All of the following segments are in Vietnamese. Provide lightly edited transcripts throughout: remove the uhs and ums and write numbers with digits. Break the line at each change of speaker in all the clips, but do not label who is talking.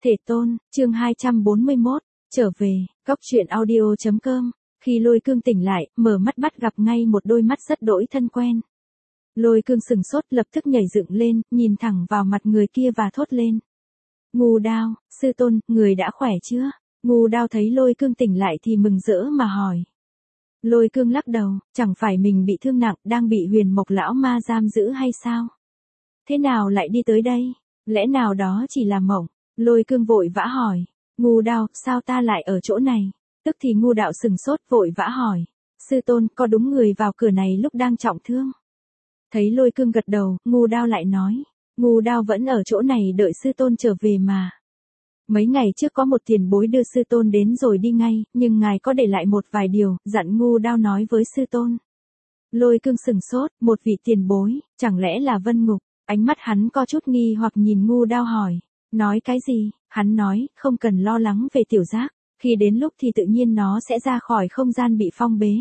Thể tôn, chương 241, trở về, góc truyện audio.com. Khi Lôi Cương tỉnh lại, mở mắt bắt gặp ngay một đôi mắt rất đỗi thân quen. Lôi Cương sừng sốt lập tức nhảy dựng lên, nhìn thẳng vào mặt người kia và thốt lên. Ngưu Đao, sư tôn, người đã khỏe chưa? Ngưu Đao thấy Lôi Cương tỉnh lại thì mừng rỡ mà hỏi. Lôi Cương lắc đầu, chẳng phải mình bị thương nặng, đang bị Huyền Mộc lão ma giam giữ hay sao? Thế nào lại đi tới đây? Lẽ nào đó chỉ là mộng? Lôi Cương vội vã hỏi. Ngưu Đao, sao ta lại ở chỗ này? Tức thì Ngưu Đạo sừng sốt vội vã hỏi. Sư tôn, có đúng người vào cửa này lúc đang trọng thương? Thấy Lôi Cương gật đầu, Ngưu Đao lại nói. Ngưu Đao vẫn ở chỗ này đợi sư tôn trở về mà. Mấy ngày trước có một tiền bối đưa sư tôn đến rồi đi ngay, nhưng ngài có để lại một vài điều, dặn Ngưu Đao nói với sư tôn. Lôi Cương sừng sốt, một vị tiền bối, chẳng lẽ là Vân Ngục? Ánh mắt hắn có chút nghi hoặc nhìn Ngưu Đao hỏi. Nói cái gì? Hắn nói, không cần lo lắng về tiểu giác, khi đến lúc thì tự nhiên nó sẽ ra khỏi không gian bị phong bế.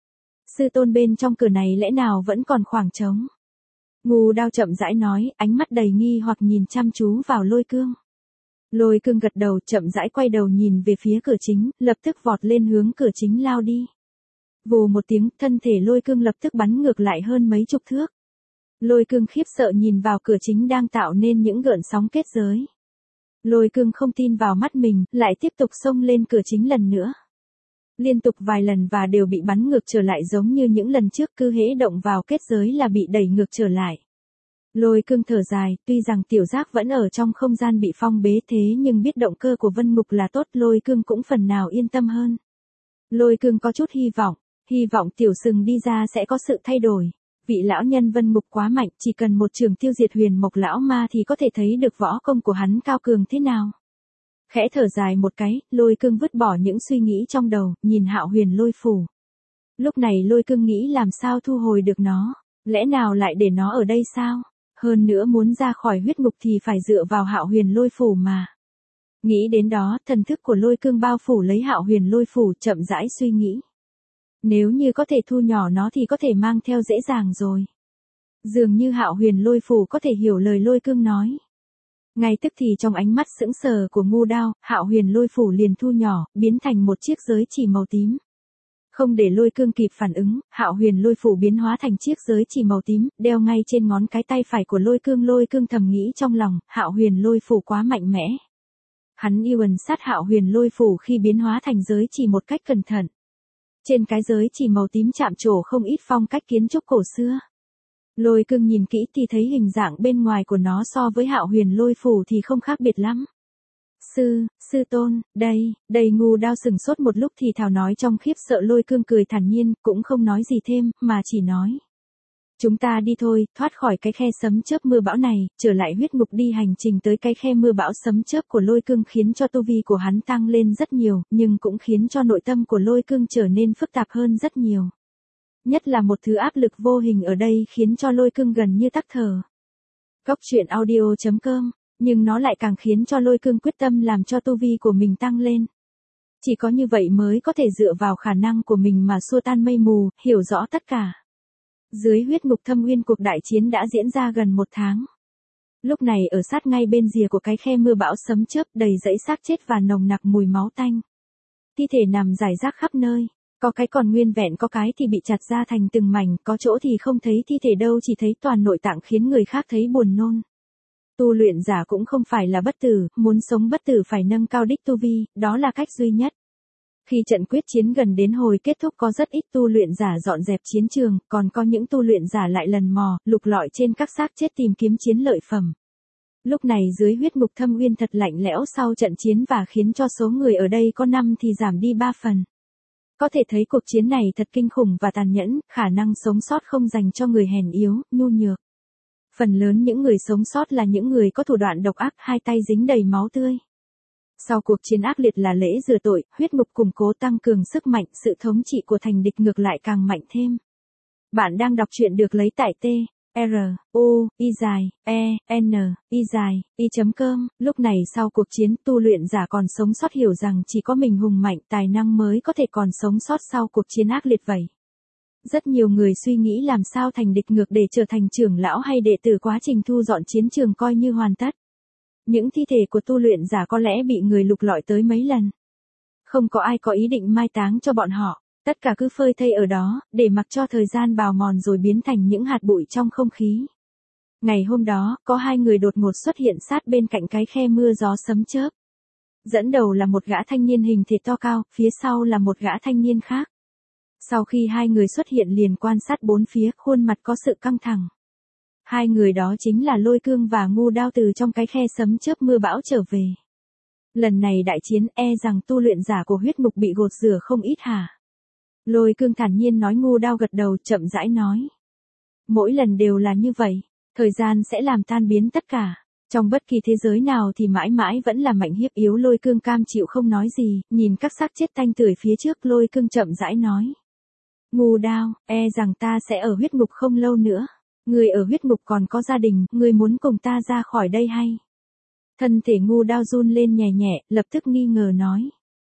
Sư tôn bên trong cửa này lẽ nào vẫn còn khoảng trống? Ngưu Đao chậm rãi nói, ánh mắt đầy nghi hoặc nhìn chăm chú vào Lôi Cương. Lôi Cương gật đầu, chậm rãi quay đầu nhìn về phía cửa chính, lập tức vọt lên hướng cửa chính lao đi. Vù một tiếng, thân thể Lôi Cương lập tức bắn ngược lại hơn mấy chục thước. Lôi Cương khiếp sợ nhìn vào cửa chính đang tạo nên những gợn sóng kết giới. Lôi Cương không tin vào mắt mình, lại tiếp tục xông lên cửa chính lần nữa. Liên tục vài lần và đều bị bắn ngược trở lại giống như những lần trước, cứ hễ động vào kết giới là bị đẩy ngược trở lại. Lôi Cương thở dài, tuy rằng tiểu giác vẫn ở trong không gian bị phong bế thế nhưng biết động cơ của Vân Ngục là tốt, Lôi Cương cũng phần nào yên tâm hơn. Lôi Cương có chút hy vọng tiểu sừng đi ra sẽ có sự thay đổi. Vị lão nhân Vân Ngục quá mạnh, chỉ cần một trường tiêu diệt Huyền Mộc lão ma thì có thể thấy được võ công của hắn cao cường thế nào. Khẽ thở dài một cái, Lôi Cương vứt bỏ những suy nghĩ trong đầu, nhìn Hạo Huyền Lôi Phủ. Lúc này Lôi Cương nghĩ làm sao thu hồi được nó, lẽ nào lại để nó ở đây sao? Hơn nữa muốn ra khỏi huyết ngục thì phải dựa vào Hạo Huyền Lôi Phủ mà. Nghĩ đến đó, thần thức của Lôi Cương bao phủ lấy Hạo Huyền Lôi Phủ, chậm rãi suy nghĩ. Nếu như có thể thu nhỏ nó thì có thể mang theo dễ dàng rồi. Dường như Hạo Huyền Lôi Phủ có thể hiểu lời Lôi Cương nói. Ngay tức thì trong ánh mắt sững sờ của Ngưu Đao, Hạo Huyền Lôi Phủ liền thu nhỏ, biến thành một chiếc giới chỉ màu tím. Không để Lôi Cương kịp phản ứng, Hạo Huyền Lôi Phủ biến hóa thành chiếc giới chỉ màu tím, đeo ngay trên ngón cái tay phải của Lôi Cương. Lôi Cương thầm nghĩ trong lòng, Hạo Huyền Lôi Phủ quá mạnh mẽ. Hắn yêu ẩn sát Hạo Huyền Lôi Phủ khi biến hóa thành giới chỉ một cách cẩn thận. Trên cái giới chỉ màu tím chạm trổ không ít phong cách kiến trúc cổ xưa. Lôi Cương nhìn kỹ thì thấy hình dạng bên ngoài của nó so với Hạo Huyền Lôi Phủ thì không khác biệt lắm. Sư tôn, đây Ngưu Đao sừng sốt một lúc thì thào nói trong khiếp sợ. Lôi Cương cười thản nhiên, cũng không nói gì thêm, mà chỉ nói. Chúng ta đi thôi, thoát khỏi cái khe sấm chớp mưa bão này, trở lại huyết ngục đi. Hành trình tới cái khe mưa bão sấm chớp của Lôi Cương khiến cho tu vi của hắn tăng lên rất nhiều, nhưng cũng khiến cho nội tâm của Lôi Cương trở nên phức tạp hơn rất nhiều. Nhất là một thứ áp lực vô hình ở đây khiến cho Lôi Cương gần như tắc thở. Góc truyện audio.com, nhưng nó lại càng khiến cho Lôi Cương quyết tâm làm cho tu vi của mình tăng lên. Chỉ có như vậy mới có thể dựa vào khả năng của mình mà xua tan mây mù, hiểu rõ tất cả. Dưới huyết ngục thâm uyên, cuộc đại chiến đã diễn ra gần 1 tháng. Lúc này ở sát ngay bên rìa của cái khe mưa bão sấm chớp, đầy dãy xác chết và nồng nặc mùi máu tanh. Thi thể nằm rải rác khắp nơi, có cái còn nguyên vẹn, có cái thì bị chặt ra thành từng mảnh, có chỗ thì không thấy thi thể đâu, chỉ thấy toàn nội tạng khiến người khác thấy buồn nôn. Tu luyện giả cũng không phải là bất tử, muốn sống bất tử phải nâng cao đích tu vi, đó là cách duy nhất. Khi trận quyết chiến gần đến hồi kết thúc, có rất ít tu luyện giả dọn dẹp chiến trường, còn có những tu luyện giả lại lần mò, lục lọi trên các xác chết tìm kiếm chiến lợi phẩm. Lúc này dưới huyết ngục thâm uyên thật lạnh lẽo sau trận chiến và khiến cho số người ở đây có 5 thì giảm đi 3 phần. Có thể thấy cuộc chiến này thật kinh khủng và tàn nhẫn, khả năng sống sót không dành cho người hèn yếu, nhu nhược. Phần lớn những người sống sót là những người có thủ đoạn độc ác, hai tay dính đầy máu tươi. Sau cuộc chiến ác liệt là lễ rửa tội, huyết ngục củng cố tăng cường sức mạnh, sự thống trị của thành địch ngược lại càng mạnh thêm. Bạn đang đọc truyện được lấy tại truy.com. Lúc này sau cuộc chiến, tu luyện giả còn sống sót hiểu rằng chỉ có mình hùng mạnh, tài năng mới có thể còn sống sót sau cuộc chiến ác liệt vậy. Rất nhiều người suy nghĩ làm sao thành địch ngược để trở thành trưởng lão hay đệ tử, quá trình thu dọn chiến trường coi như hoàn tất. những thi thể của tu luyện giả có lẽ bị người lục lọi tới mấy lần. Không có ai có ý định mai táng cho bọn họ, tất cả cứ phơi thây ở đó, để mặc cho thời gian bào mòn rồi biến thành những hạt bụi trong không khí. Ngày hôm đó, có hai người đột ngột xuất hiện sát bên cạnh cái khe mưa gió sấm chớp. Dẫn đầu là một gã thanh niên hình thể to cao, phía sau là một gã thanh niên khác. Sau khi hai người xuất hiện liền quan sát bốn phía, khuôn mặt có sự căng thẳng. Hai người đó chính là Lôi Cương và Ngu Đao từ trong cái khe sấm chớp mưa bão trở về. Lần này đại chiến rằng tu luyện giả của huyết ngục bị gột rửa không ít hả? Lôi Cương thản nhiên nói. Ngu Đao gật đầu chậm rãi nói. Mỗi lần đều là như vậy, thời gian sẽ làm tan biến tất cả. Trong bất kỳ thế giới nào thì mãi mãi vẫn là mạnh hiếp yếu. Lôi Cương cam chịu không nói gì, nhìn các xác chết tanh tưởi phía trước. Lôi Cương chậm rãi nói. Ngu Đao, rằng ta sẽ ở huyết ngục không lâu nữa. Người ở huyết ngục còn có gia đình, người muốn cùng ta ra khỏi đây hay? Thân thể Ngu Đao run lên nhẹ nhẹ, lập tức nghi ngờ nói.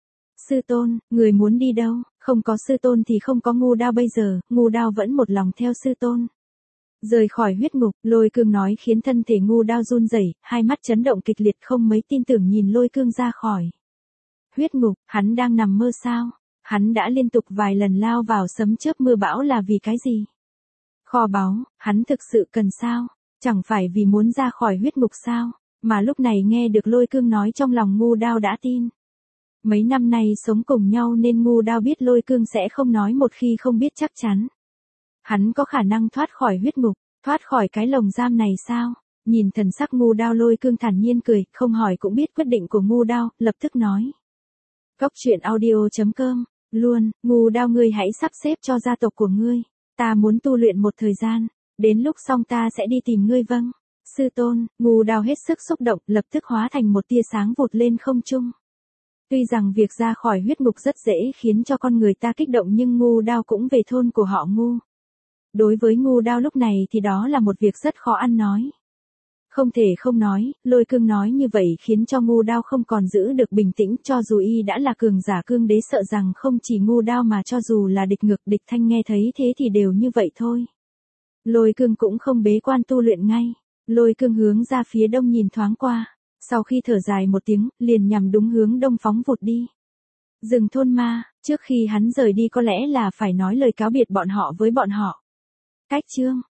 Sư tôn, người muốn đi đâu? Không có sư tôn thì không có Ngu Đao bây giờ, Ngu Đao vẫn một lòng theo sư tôn. Rời khỏi huyết ngục, Lôi Cương nói khiến thân thể Ngu Đao run rẩy, hai mắt chấn động kịch liệt không mấy tin tưởng nhìn Lôi Cương ra khỏi huyết ngục. Hắn đang nằm mơ sao? Hắn đã liên tục vài lần lao vào sấm chớp mưa bão là vì cái gì? Kho báu, hắn thực sự cần sao? Chẳng phải vì muốn ra khỏi huyết ngục sao? Mà lúc này nghe được Lôi Cương nói trong lòng Ngu Đao đã tin. Mấy năm nay sống cùng nhau nên Ngu Đao biết Lôi Cương sẽ không nói một khi không biết chắc chắn. Hắn có khả năng thoát khỏi huyết ngục, thoát khỏi cái lồng giam này sao? Nhìn thần sắc Ngu Đao, Lôi Cương thản nhiên cười, không hỏi cũng biết quyết định của Ngu Đao, lập tức nói. Cốc truyện audio.com, luôn, Ngu Đao ngươi hãy sắp xếp cho gia tộc của ngươi. Ta muốn tu luyện một thời gian, đến lúc xong ta sẽ đi tìm ngươi. Vâng, sư tôn. Ngu Đao hết sức xúc động, lập tức hóa thành một tia sáng vụt lên không trung. Tuy rằng việc ra khỏi huyết ngục rất dễ khiến cho con người ta kích động nhưng Ngu Đao cũng về thôn của họ Ngu. Đối với Ngu Đao lúc này thì đó là một việc rất khó ăn nói. Không thể không nói, Lôi Cương nói như vậy khiến cho Ngu Đao không còn giữ được bình tĩnh, cho dù y đã là cường giả cương đế sợ rằng không chỉ Ngu Đao mà cho dù là địch ngược địch thanh nghe thấy thế thì đều như vậy thôi. Lôi Cương cũng không bế quan tu luyện ngay. Lôi Cương hướng ra phía đông nhìn thoáng qua. Sau khi thở dài một tiếng, liền nhằm đúng hướng đông phóng vụt đi. Rừng thôn ma, trước khi hắn rời đi có lẽ là phải nói lời cáo biệt bọn họ với bọn họ. Cách chương